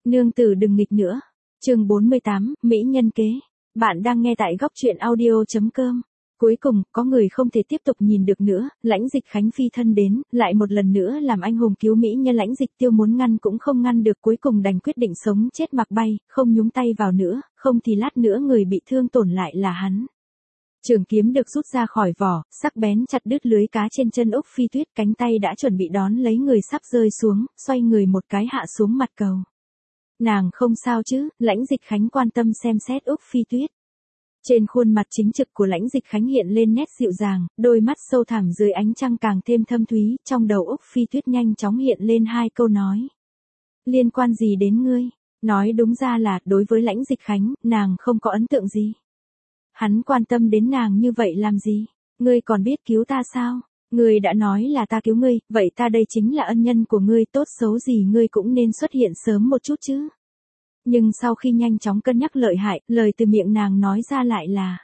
Nương tử đừng nghịch nữa. Chương 48, Mỹ nhân kế. Bạn đang nghe tại góc truyện audio.com. Cuối cùng, có người không thể tiếp tục nhìn được nữa, Lãnh Dịch Khánh phi thân đến, lại một lần nữa làm anh hùng cứu mỹ nhân Lãnh Dịch Tiêu muốn ngăn cũng không ngăn được, cuối cùng đành quyết định sống chết mặc bay, không nhúng tay vào nữa, không thì lát nữa người bị thương tổn lại là hắn. Trường kiếm được rút ra khỏi vỏ, sắc bén chặt đứt lưới cá trên chân Úc Phi Tuyết, cánh tay đã chuẩn bị đón lấy người sắp rơi xuống, xoay người một cái hạ xuống mặt cầu. Nàng không sao chứ? Lãnh Dịch Khánh quan tâm xem xét Úc Phi Tuyết. Trên khuôn mặt chính trực của Lãnh Dịch Khánh hiện lên nét dịu dàng, đôi mắt sâu thẳm dưới ánh trăng càng thêm thâm thúy, trong đầu Úc Phi Tuyết nhanh chóng hiện lên hai câu nói. Liên quan gì đến ngươi? Nói đúng ra là, đối với Lãnh Dịch Khánh, nàng không có ấn tượng gì. Hắn quan tâm đến nàng như vậy làm gì? Ngươi còn biết cứu ta sao? Ngươi đã nói là ta cứu ngươi, vậy ta đây chính là ân nhân của ngươi, tốt xấu gì ngươi cũng nên xuất hiện sớm một chút chứ. Nhưng sau khi nhanh chóng cân nhắc lợi hại, lời từ miệng nàng nói ra lại là: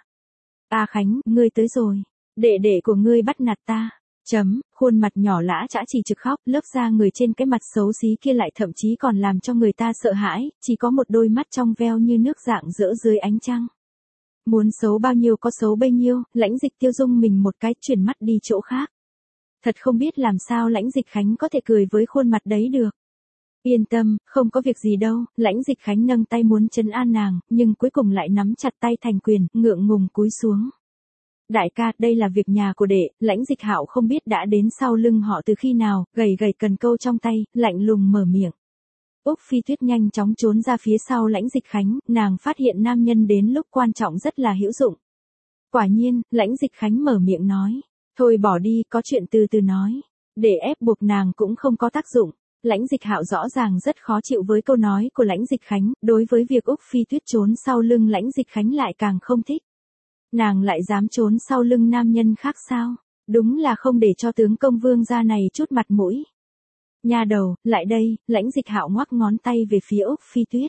A Khánh, ngươi tới rồi. Đệ đệ của ngươi bắt nạt ta. Khuôn mặt nhỏ lã chã chỉ trực khóc, lớp da người trên cái mặt xấu xí kia lại thậm chí còn làm cho người ta sợ hãi, chỉ có một đôi mắt trong veo như nước rạng rỡ dưới ánh trăng. Muốn xấu bao nhiêu có xấu bấy nhiêu, Lãnh Dịch Tiêu dung mình một cái chuyển mắt đi chỗ khác. Thật không biết làm sao Lãnh Dịch Khánh có thể cười với khuôn mặt đấy được. Yên tâm, không có việc gì đâu. Lãnh Dịch Khánh nâng tay muốn trấn an nàng, nhưng cuối cùng lại nắm chặt tay thành quyền, ngượng ngùng cúi xuống. Đại ca, đây là việc nhà của đệ. Lãnh Dịch Hạo không biết đã đến sau lưng họ từ khi nào, gầy gầy cần câu trong tay, lạnh lùng mở miệng. Úc Phi Tuyết nhanh chóng trốn ra phía sau Lãnh Dịch Khánh, nàng phát hiện nam nhân đến lúc quan trọng rất là hữu dụng. Quả nhiên, Lãnh Dịch Khánh mở miệng nói. Thôi bỏ đi, có chuyện từ từ nói. Để ép buộc nàng cũng không có tác dụng. Lãnh Dịch Hạo rõ ràng rất khó chịu với câu nói của Lãnh Dịch Khánh, đối với việc Úc Phi Tuyết trốn sau lưng Lãnh Dịch Khánh lại càng không thích. Nàng lại dám trốn sau lưng nam nhân khác sao? Đúng là không để cho tướng công vương gia này chút mặt mũi. Nha đầu, lại đây. Lãnh Dịch Hạo ngoắc ngón tay về phía Úc Phi Tuyết.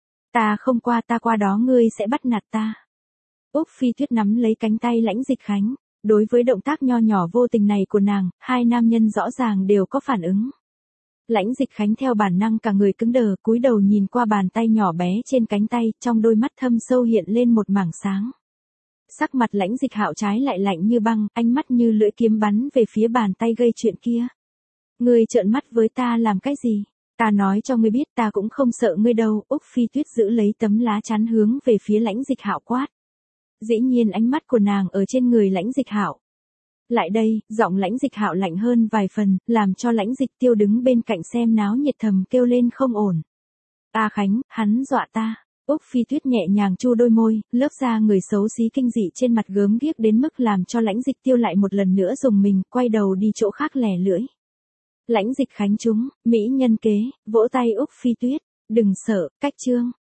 Ta không qua, ta qua đó ngươi sẽ bắt nạt ta. Úc Phi Tuyết nắm lấy cánh tay Lãnh Dịch Khánh. Đối với động tác nho nhỏ vô tình này của nàng, hai nam nhân rõ ràng đều có phản ứng. Lãnh Dịch Khánh theo bản năng cả người cứng đờ, cúi đầu nhìn qua bàn tay nhỏ bé trên cánh tay, trong đôi mắt thâm sâu hiện lên một mảng sáng. Sắc mặt Lãnh Dịch Hạo trái lại lạnh như băng, ánh mắt như lưỡi kiếm bắn về phía bàn tay gây chuyện kia. Ngươi trợn mắt với ta làm cái gì? Ta nói cho ngươi biết ta cũng không sợ ngươi đâu. Úc Phi Tuyết giữ lấy tấm lá chắn hướng về phía Lãnh Dịch Hạo quát. Dĩ nhiên ánh mắt của nàng ở trên người Lãnh Dịch Hạo. Lại đây, giọng Lãnh Dịch Hạo lạnh hơn vài phần, làm cho Lãnh Dịch Tiêu đứng bên cạnh xem náo nhiệt thầm kêu lên không ổn. A Khánh, hắn dọa ta. Úc Phi Tuyết nhẹ nhàng chu đôi môi, lớp da người xấu xí kinh dị trên mặt gớm ghiếc đến mức làm cho Lãnh Dịch Tiêu lại một lần nữa dùng mình, quay đầu đi chỗ khác lẻ lưỡi. Lãnh Dịch Khánh trúng, mỹ nhân kế, vỗ tay Úc Phi Tuyết. Đừng sợ, cách chương.